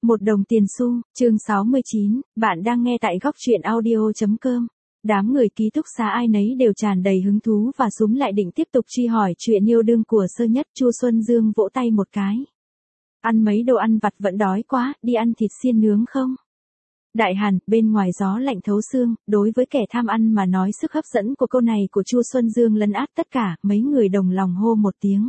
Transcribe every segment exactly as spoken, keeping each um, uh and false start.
Một đồng tiền xu, chương sáu mươi chín, bạn đang nghe tại góc truyện audio chấm com. Đám người ký túc xá ai nấy đều tràn đầy hứng thú và súng lại định tiếp tục truy hỏi chuyện yêu đương của Sơ Nhất. Chu Xuân Dương vỗ tay một cái. Ăn mấy đồ ăn vặt vẫn đói quá, đi ăn thịt xiên nướng không? Đại Hàn, bên ngoài gió lạnh thấu xương, đối với kẻ tham ăn mà nói sức hấp dẫn của câu này của Chu Xuân Dương lấn át tất cả, mấy người đồng lòng hô một tiếng.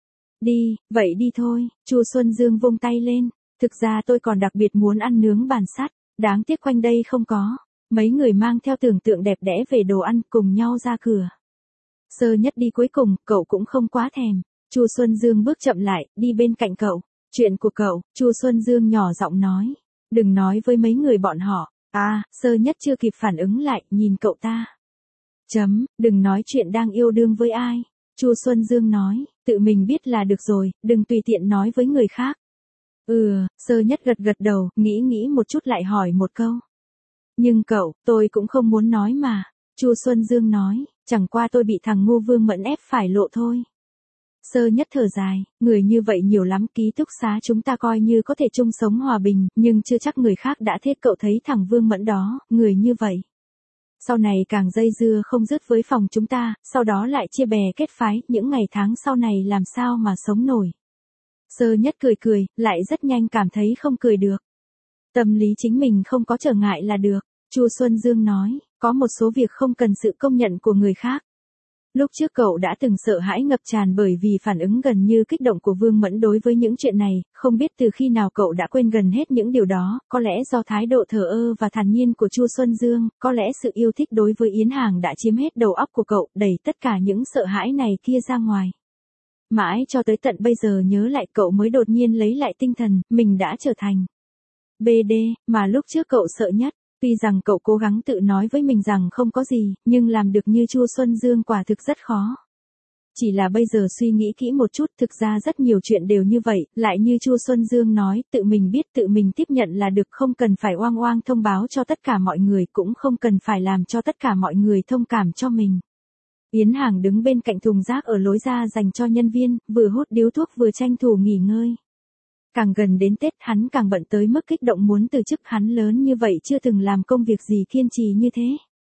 Đi, vậy đi thôi, Chu Xuân Dương vung tay lên. Thực ra tôi còn đặc biệt muốn ăn nướng bàn sắt, đáng tiếc quanh đây không có. Mấy người mang theo tưởng tượng đẹp đẽ về đồ ăn cùng nhau ra cửa. Sơ Nhất đi cuối cùng, cậu cũng không quá thèm. Chu Xuân Dương bước chậm lại, đi bên cạnh cậu. Chuyện của cậu, Chu Xuân Dương nhỏ giọng nói. Đừng nói với mấy người bọn họ. À, Sơ Nhất chưa kịp phản ứng lại, nhìn cậu ta. Chấm, đừng nói chuyện đang yêu đương với ai. Chu Xuân Dương nói, tự mình biết là được rồi, đừng tùy tiện nói với người khác. Ừ, Sơ Nhất gật gật đầu, nghĩ nghĩ một chút lại hỏi một câu. Nhưng cậu, tôi cũng không muốn nói mà. Chu Xuân Dương nói, chẳng qua tôi bị thằng ngu Vương Mẫn ép phải lộ thôi. Sơ Nhất thở dài, người như vậy nhiều lắm, ký túc xá chúng ta coi như có thể chung sống hòa bình, nhưng chưa chắc người khác đã thiết cậu thấy thằng Vương Mẫn đó, người như vậy. Sau này càng dây dưa không dứt với phòng chúng ta, sau đó lại chia bè kết phái, những ngày tháng sau này làm sao mà sống nổi. Sơ Nhất cười cười, lại rất nhanh cảm thấy không cười được. Tâm lý chính mình không có trở ngại là được. Chu Xuân Dương nói, có một số việc không cần sự công nhận của người khác. Lúc trước cậu đã từng sợ hãi ngập tràn bởi vì phản ứng gần như kích động của Vương Mẫn đối với những chuyện này, không biết từ khi nào cậu đã quên gần hết những điều đó, có lẽ do thái độ thờ ơ và thản nhiên của Chu Xuân Dương, có lẽ sự yêu thích đối với Yến Hàng đã chiếm hết đầu óc của cậu, đẩy tất cả những sợ hãi này kia ra ngoài. Mãi cho tới tận bây giờ nhớ lại cậu mới đột nhiên lấy lại tinh thần, mình đã trở thành bê đê, mà lúc trước cậu sợ nhất. Tuy rằng cậu cố gắng tự nói với mình rằng không có gì, nhưng làm được như Chu Xuân Dương quả thực rất khó. Chỉ là bây giờ suy nghĩ kỹ một chút, thực ra rất nhiều chuyện đều như vậy, lại như Chu Xuân Dương nói, tự mình biết tự mình tiếp nhận là được, không cần phải oang oang thông báo cho tất cả mọi người, cũng không cần phải làm cho tất cả mọi người thông cảm cho mình. Yến Hàng đứng bên cạnh thùng rác ở lối ra dành cho nhân viên, vừa hút điếu thuốc vừa tranh thủ nghỉ ngơi. Càng gần đến Tết hắn càng bận tới mức kích động muốn từ chức, hắn lớn như vậy chưa từng làm công việc gì kiên trì như thế.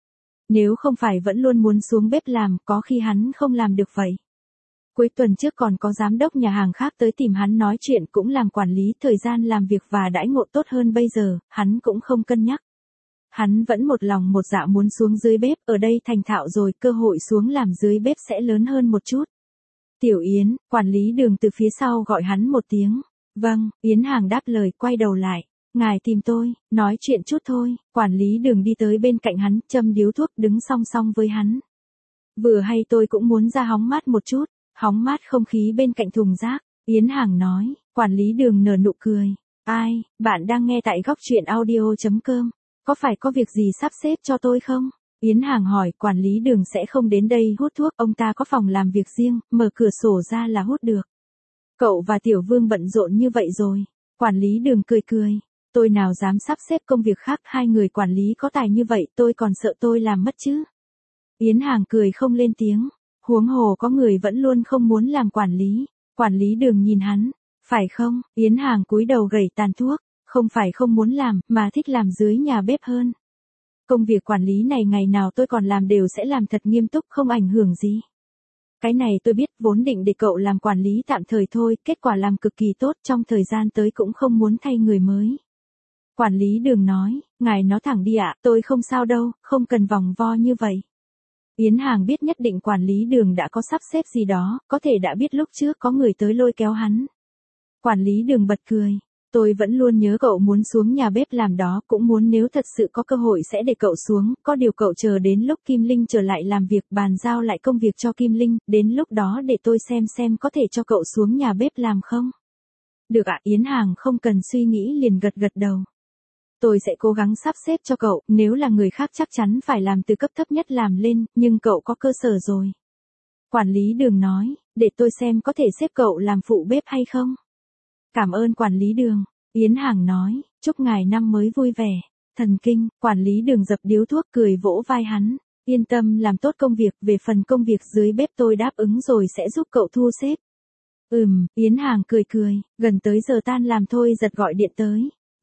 Nếu không phải vẫn luôn muốn xuống bếp làm, có khi hắn không làm được vậy. Cuối tuần trước còn có giám đốc nhà hàng khác tới tìm hắn nói chuyện, cũng làm quản lý, thời gian làm việc và đãi ngộ tốt hơn bây giờ, hắn cũng không cân nhắc. Hắn vẫn một lòng một dạ muốn xuống dưới bếp, ở đây thành thạo rồi, cơ hội xuống làm dưới bếp sẽ lớn hơn một chút. Tiểu Yến, quản lý Đường từ phía sau gọi hắn một tiếng. Vâng, Yến Hàng đáp lời, quay đầu lại. Ngài tìm tôi, nói chuyện chút thôi. Quản lý Đường đi tới bên cạnh hắn, châm điếu thuốc, đứng song song với hắn. Vừa hay tôi cũng muốn ra hóng mát một chút, hóng mát không khí bên cạnh thùng rác. Yến Hàng nói, quản lý Đường nở nụ cười. Ai, bạn đang nghe tại góc truyện audio chấm com. Có phải có việc gì sắp xếp cho tôi không? Yến Hàng hỏi, quản lý Đường sẽ không đến đây hút thuốc, ông ta có phòng làm việc riêng, mở cửa sổ ra là hút được. Cậu và Tiểu Vương bận rộn như vậy rồi. Quản lý Đường cười cười. Tôi nào dám sắp xếp công việc khác, hai người quản lý có tài như vậy, tôi còn sợ tôi làm mất chứ. Yến Hàng cười không lên tiếng. Huống hồ có người vẫn luôn không muốn làm quản lý. Quản lý Đường nhìn hắn. Phải không? Yến Hàng cúi đầu gẩy tàn thuốc. Không phải không muốn làm, mà thích làm dưới nhà bếp hơn. Công việc quản lý này ngày nào tôi còn làm đều sẽ làm thật nghiêm túc, không ảnh hưởng gì. Cái này tôi biết, vốn định để cậu làm quản lý tạm thời thôi, kết quả làm cực kỳ tốt, trong thời gian tới cũng không muốn thay người mới. Quản lý Đường nói, ngài nói thẳng đi ạ, tôi không sao đâu, không cần vòng vo như vậy. Yến Hàng biết nhất định quản lý Đường đã có sắp xếp gì đó, có thể đã biết lúc trước có người tới lôi kéo hắn. Quản lý Đường bật cười. Tôi vẫn luôn nhớ cậu muốn xuống nhà bếp làm đó, cũng muốn nếu thật sự có cơ hội sẽ để cậu xuống, có điều cậu chờ đến lúc Kim Linh trở lại làm việc, bàn giao lại công việc cho Kim Linh, đến lúc đó để tôi xem xem có thể cho cậu xuống nhà bếp làm không? Được ạ. Yến Hàng không cần suy nghĩ liền gật gật đầu. Tôi sẽ cố gắng sắp xếp cho cậu, nếu là người khác chắc chắn phải làm từ cấp thấp nhất làm lên, nhưng cậu có cơ sở rồi. Quản lý Đường nói, để tôi xem có thể xếp cậu làm phụ bếp hay không? Cảm ơn quản lý Đường. Yến Hàng nói, chúc ngài năm mới vui vẻ. Thần kinh, quản lý Đường dập điếu thuốc cười vỗ vai hắn. Yên tâm làm tốt công việc, về phần công việc dưới bếp tôi đáp ứng rồi sẽ giúp cậu thu xếp. Ừm, Yến Hàng cười cười, gần tới giờ tan làm thôi giật gọi điện tới.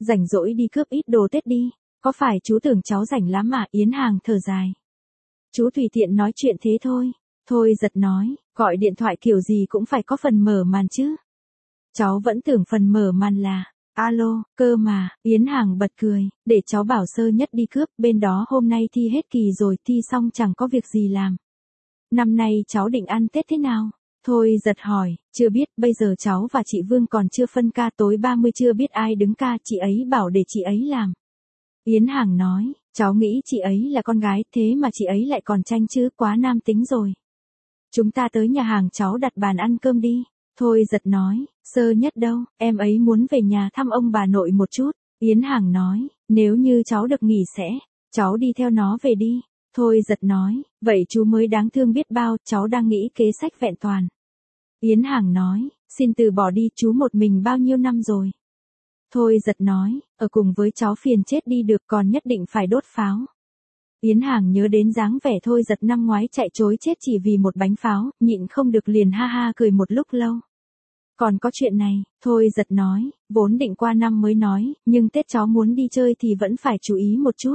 rảnh rỗi đi cướp ít đồ Tết đi, có phải chú tưởng cháu rảnh lắm mà? Yến Hàng thở dài. Chú tùy tiện nói chuyện thế thôi. Thôi Giật nói, gọi điện thoại kiểu gì cũng phải có phần mở màn chứ. Cháu vẫn tưởng phần mở màn là, alo, cơ mà. Yến Hàng bật cười, để cháu bảo Sơ Nhất đi cướp, bên đó hôm nay thi hết kỳ rồi, thi xong chẳng có việc gì làm. Năm nay cháu định ăn Tết thế nào? Thôi Giật hỏi, chưa biết, bây giờ cháu và chị Vương còn chưa phân ca, tối ba mươi chưa biết ai đứng ca, chị ấy bảo để chị ấy làm. Yến Hàng nói, cháu nghĩ chị ấy là con gái, thế mà chị ấy lại còn tranh chứ, quá nam tính rồi. Chúng ta tới nhà hàng cháu đặt bàn ăn cơm đi. Thôi Giật nói, Sơ Nhất đâu, em ấy muốn về nhà thăm ông bà nội một chút. Yến Hàng nói, nếu như cháu được nghỉ sẽ, cháu đi theo nó về đi. Thôi Giật nói, vậy chú mới đáng thương biết bao, cháu đang nghĩ kế sách vẹn toàn. Yến Hàng nói, xin từ bỏ đi, chú một mình bao nhiêu năm rồi. Thôi Giật nói, ở cùng với cháu phiền chết đi được, còn nhất định phải đốt pháo. Yến Hàng nhớ đến dáng vẻ Thôi Giật năm ngoái chạy trối chết chỉ vì một bánh pháo, nhịn không được liền ha ha cười một lúc lâu. Còn có chuyện này, Thôi Giật nói, vốn định qua năm mới nói, nhưng Tết cháu muốn đi chơi thì vẫn phải chú ý một chút.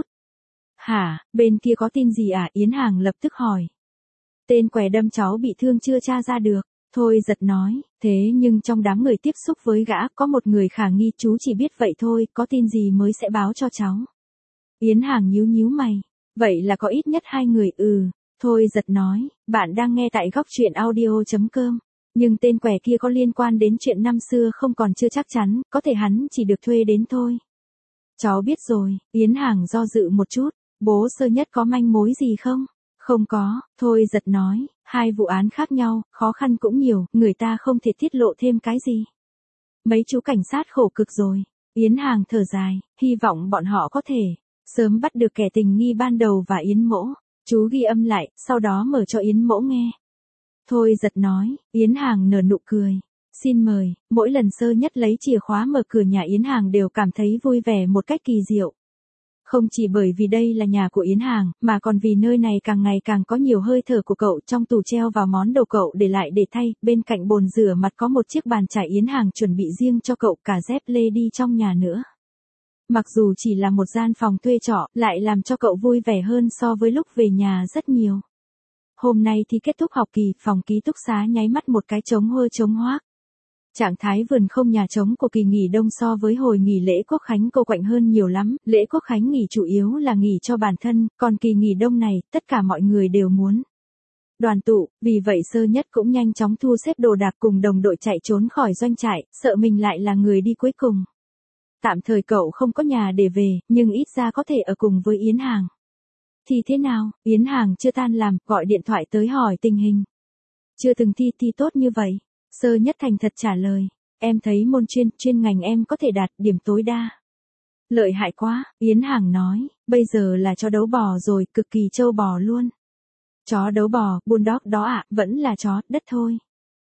Hả, bên kia có tin gì à? Yến Hàng lập tức hỏi. Tên què đâm cháu bị thương chưa tra ra được. Thôi Giật nói, thế nhưng trong đám người tiếp xúc với gã có một người khả nghi, chú chỉ biết vậy thôi, có tin gì mới sẽ báo cho cháu. Yến Hàng nhíu nhíu mày, vậy là có ít nhất hai người. Ừ. Thôi Giật nói, bạn đang nghe tại góc truyện audio chấm com. Nhưng tên què kia có liên quan đến chuyện năm xưa không còn chưa chắc chắn, có thể hắn chỉ được thuê đến thôi. Cháu biết rồi. Yến Hàng do dự một chút, bố Sơ Nhất có manh mối gì không? Không có. Thôi Giật nói, hai vụ án khác nhau, khó khăn cũng nhiều, người ta không thể tiết lộ thêm cái gì. Mấy chú cảnh sát khổ cực rồi. Yến Hàng thở dài, hy vọng bọn họ có thể sớm bắt được kẻ tình nghi ban đầu và Yến Mỗ. Chú ghi âm lại, sau đó mở cho Yến Mỗ nghe. Thôi Giật nói, Yến Hàng nở nụ cười. Xin mời. Mỗi lần Sơ Nhất lấy chìa khóa mở cửa nhà Yến Hàng đều cảm thấy vui vẻ một cách kỳ diệu. Không chỉ bởi vì đây là nhà của Yến Hàng, mà còn vì nơi này càng ngày càng có nhiều hơi thở của cậu. Trong tủ treo vào món đồ cậu để lại để thay, bên cạnh bồn rửa mặt có một chiếc bàn chải Yến Hàng chuẩn bị riêng cho cậu, cả dép lê đi trong nhà nữa. Mặc dù chỉ là một gian phòng thuê trọ, lại làm cho cậu vui vẻ hơn so với lúc về nhà rất nhiều. Hôm nay thì kết thúc học kỳ, phòng ký túc xá nháy mắt một cái trống hơ trống hoác. Trạng thái vườn không nhà trống của kỳ nghỉ đông so với hồi nghỉ lễ Quốc Khánh cô quạnh hơn nhiều lắm. Lễ Quốc Khánh nghỉ chủ yếu là nghỉ cho bản thân, còn kỳ nghỉ đông này, tất cả mọi người đều muốn đoàn tụ, vì vậy Sơ Nhất cũng nhanh chóng thu xếp đồ đạc cùng đồng đội chạy trốn khỏi doanh trại, sợ mình lại là người đi cuối cùng. Tạm thời cậu không có nhà để về, nhưng ít ra có thể ở cùng với Yến Hàng. Thì thế nào? Yến Hàng chưa tan làm, gọi điện thoại tới hỏi tình hình. Chưa từng thi thi tốt như vậy. Sơ Nhất thành thật trả lời. Em thấy môn chuyên, chuyên ngành em có thể đạt điểm tối đa. Lợi hại quá. Yến Hàng nói, bây giờ là chó đấu bò rồi, cực kỳ trâu bò luôn. Chó đấu bò, bulldog đó ạ, à, vẫn là chó, đất thôi.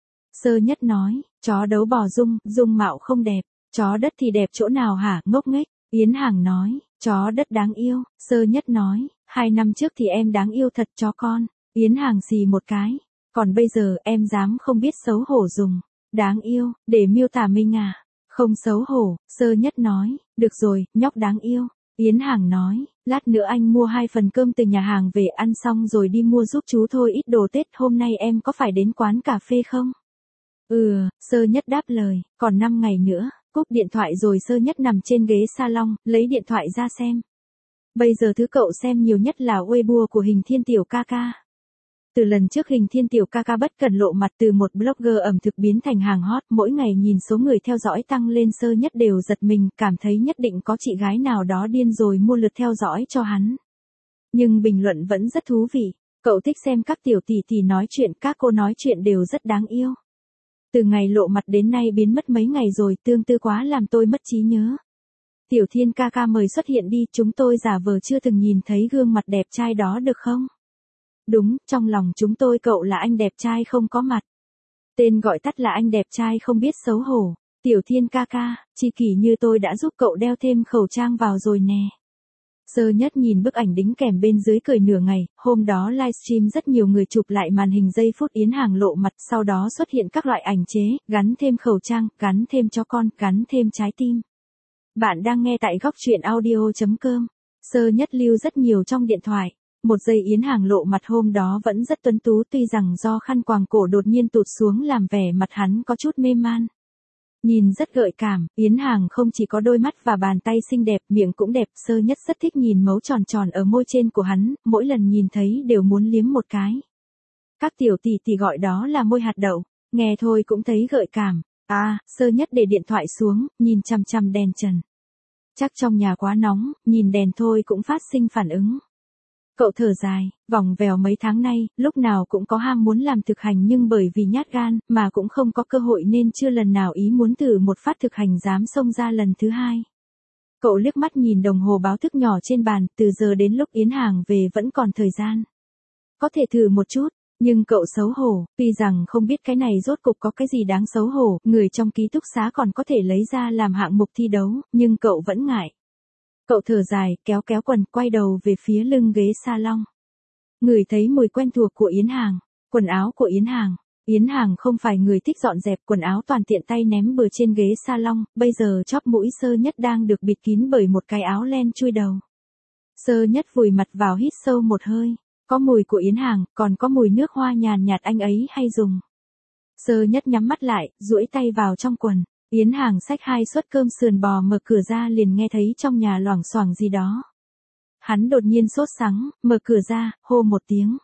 Sơ Nhất nói, chó đấu bò dung, dung mạo không đẹp. Chó đất thì đẹp chỗ nào hả, ngốc nghếch. Yến Hàng nói, chó đất đáng yêu. Sơ Nhất nói, hai năm trước thì em đáng yêu thật chó con. Yến Hàng xì một cái. Còn bây giờ em dám không biết xấu hổ dùng. Đáng yêu, để miêu tả mình à? Không xấu hổ. Sơ Nhất nói, được rồi, nhóc đáng yêu. Yến Hàng nói, lát nữa anh mua hai phần cơm từ nhà hàng về, ăn xong rồi đi mua giúp chú thôi ít đồ Tết. Hôm nay em có phải đến quán cà phê không? Ừ, Sơ Nhất đáp lời, còn năm ngày nữa. Cúp điện thoại rồi Sơ Nhất nằm trên ghế salon, lấy điện thoại ra xem. Bây giờ thứ cậu xem nhiều nhất là Weibo của Hình Thiên Tiểu ca ca. Từ lần trước Hình Thiên Tiểu ca ca bất cần lộ mặt từ một blogger ẩm thực biến thành hàng hot, mỗi ngày nhìn số người theo dõi tăng lên, Sơ Nhất đều giật mình, cảm thấy nhất định có chị gái nào đó điên rồi mua lượt theo dõi cho hắn. Nhưng bình luận vẫn rất thú vị, cậu thích xem các tiểu tỷ tỷ nói chuyện, các cô nói chuyện đều rất đáng yêu. Từ ngày lộ mặt đến nay biến mất mấy ngày rồi, tương tư quá làm tôi mất trí nhớ. Tiểu Thiên ca ca mời xuất hiện đi, chúng tôi giả vờ chưa từng nhìn thấy gương mặt đẹp trai đó được không? Đúng, trong lòng chúng tôi cậu là anh đẹp trai không có mặt. Tên gọi tắt là anh đẹp trai không biết xấu hổ. Tiểu Thiên ca ca, chi kỷ như tôi đã giúp cậu đeo thêm khẩu trang vào rồi nè. Sơ Nhất nhìn bức ảnh đính kèm bên dưới cười nửa ngày, hôm đó livestream rất nhiều người chụp lại màn hình giây phút Yến Hàng lộ mặt, sau đó xuất hiện các loại ảnh chế, gắn thêm khẩu trang, gắn thêm cho con, gắn thêm trái tim. Bạn đang nghe tại góc truyện audio.com. Sơ Nhất lưu rất nhiều trong điện thoại. Một giây Yến Hàng lộ mặt hôm đó vẫn rất tuấn tú, tuy rằng do khăn quàng cổ đột nhiên tụt xuống làm vẻ mặt hắn có chút mê man. Nhìn rất gợi cảm, Yến Hàng không chỉ có đôi mắt và bàn tay xinh đẹp, miệng cũng đẹp. Sơ Nhất rất thích nhìn mấu tròn tròn ở môi trên của hắn, mỗi lần nhìn thấy đều muốn liếm một cái. Các tiểu tỷ tỷ gọi đó là môi hạt đậu, nghe thôi cũng thấy gợi cảm. À, Sơ Nhất để điện thoại xuống, nhìn chằm chằm đèn trần. Chắc trong nhà quá nóng, nhìn đèn thôi cũng phát sinh phản ứng. Cậu thở dài, vòng vèo mấy tháng nay, lúc nào cũng có ham muốn làm thực hành nhưng bởi vì nhát gan, mà cũng không có cơ hội nên chưa lần nào ý muốn thử một phát thực hành dám xông ra lần thứ hai. Cậu liếc mắt nhìn đồng hồ báo thức nhỏ trên bàn, từ giờ đến lúc Yến Hàng về vẫn còn thời gian. Có thể thử một chút. Nhưng cậu xấu hổ, tuy rằng không biết cái này rốt cục có cái gì đáng xấu hổ, người trong ký túc xá còn có thể lấy ra làm hạng mục thi đấu, nhưng cậu vẫn ngại. Cậu thở dài, kéo kéo quần, quay đầu về phía lưng ghế salon. Ngửi thấy mùi quen thuộc của Yến Hàng, quần áo của Yến Hàng. Yến Hàng không phải người thích dọn dẹp quần áo, toàn tiện tay ném bừa trên ghế salon, bây giờ chóp mũi Sơ Nhất đang được bịt kín bởi một cái áo len chui đầu. Sơ Nhất vùi mặt vào hít sâu một hơi. Có mùi của Yến Hàng, còn có mùi nước hoa nhàn nhạt anh ấy hay dùng. Sơ Nhất nhắm mắt lại, duỗi tay vào trong quần. Yến Hàng xách hai suất cơm sườn bò mở cửa ra liền nghe thấy trong nhà loảng xoảng gì đó. Hắn đột nhiên sốt sắng, mở cửa ra, hô một tiếng.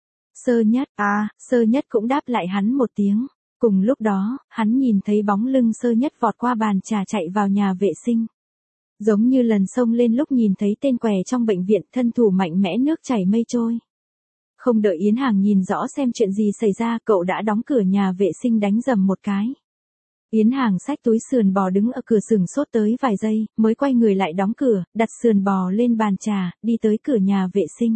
Sơ Nhất, à, Sơ Nhất cũng đáp lại hắn một tiếng. Cùng lúc đó, hắn nhìn thấy bóng lưng Sơ Nhất vọt qua bàn trà chạy vào nhà vệ sinh. Giống như lần xông lên lúc nhìn thấy tên què trong bệnh viện, thân thủ mạnh mẽ nước chảy mây trôi. Không đợi Yến Hàng nhìn rõ xem chuyện gì xảy ra, cậu đã đóng cửa nhà vệ sinh đánh rầm một cái. Yến Hàng xách túi sườn bò đứng ở cửa sừng sốt tới vài giây, mới quay người lại đóng cửa, đặt sườn bò lên bàn trà, đi tới cửa nhà vệ sinh.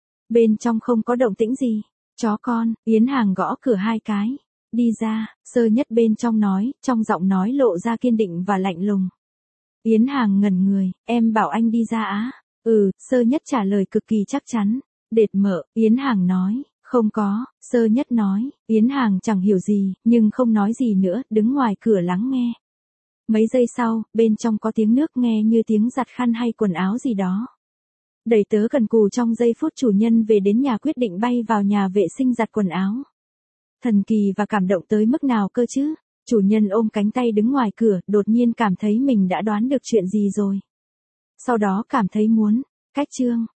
Bên trong không có động tĩnh gì. Chó con, Yến Hàng gõ cửa hai cái. Đi ra, Sơ Nhất bên trong nói, trong giọng nói lộ ra kiên định và lạnh lùng. Yến Hàng ngẩn người, em bảo anh đi ra á? Ừ, Sơ Nhất trả lời cực kỳ chắc chắn. Đệt mợ, Yến Hàng nói, không có, Sơ Nhất nói, Yến Hàng chẳng hiểu gì, nhưng không nói gì nữa, đứng ngoài cửa lắng nghe. Mấy giây sau, bên trong có tiếng nước nghe như tiếng giặt khăn hay quần áo gì đó. Đầy tớ cần cù trong giây phút chủ nhân về đến nhà quyết định bay vào nhà vệ sinh giặt quần áo. Thần kỳ và cảm động tới mức nào cơ chứ? Chủ nhân ôm cánh tay đứng ngoài cửa, đột nhiên cảm thấy mình đã đoán được chuyện gì rồi. Sau đó cảm thấy muốn, cách chương.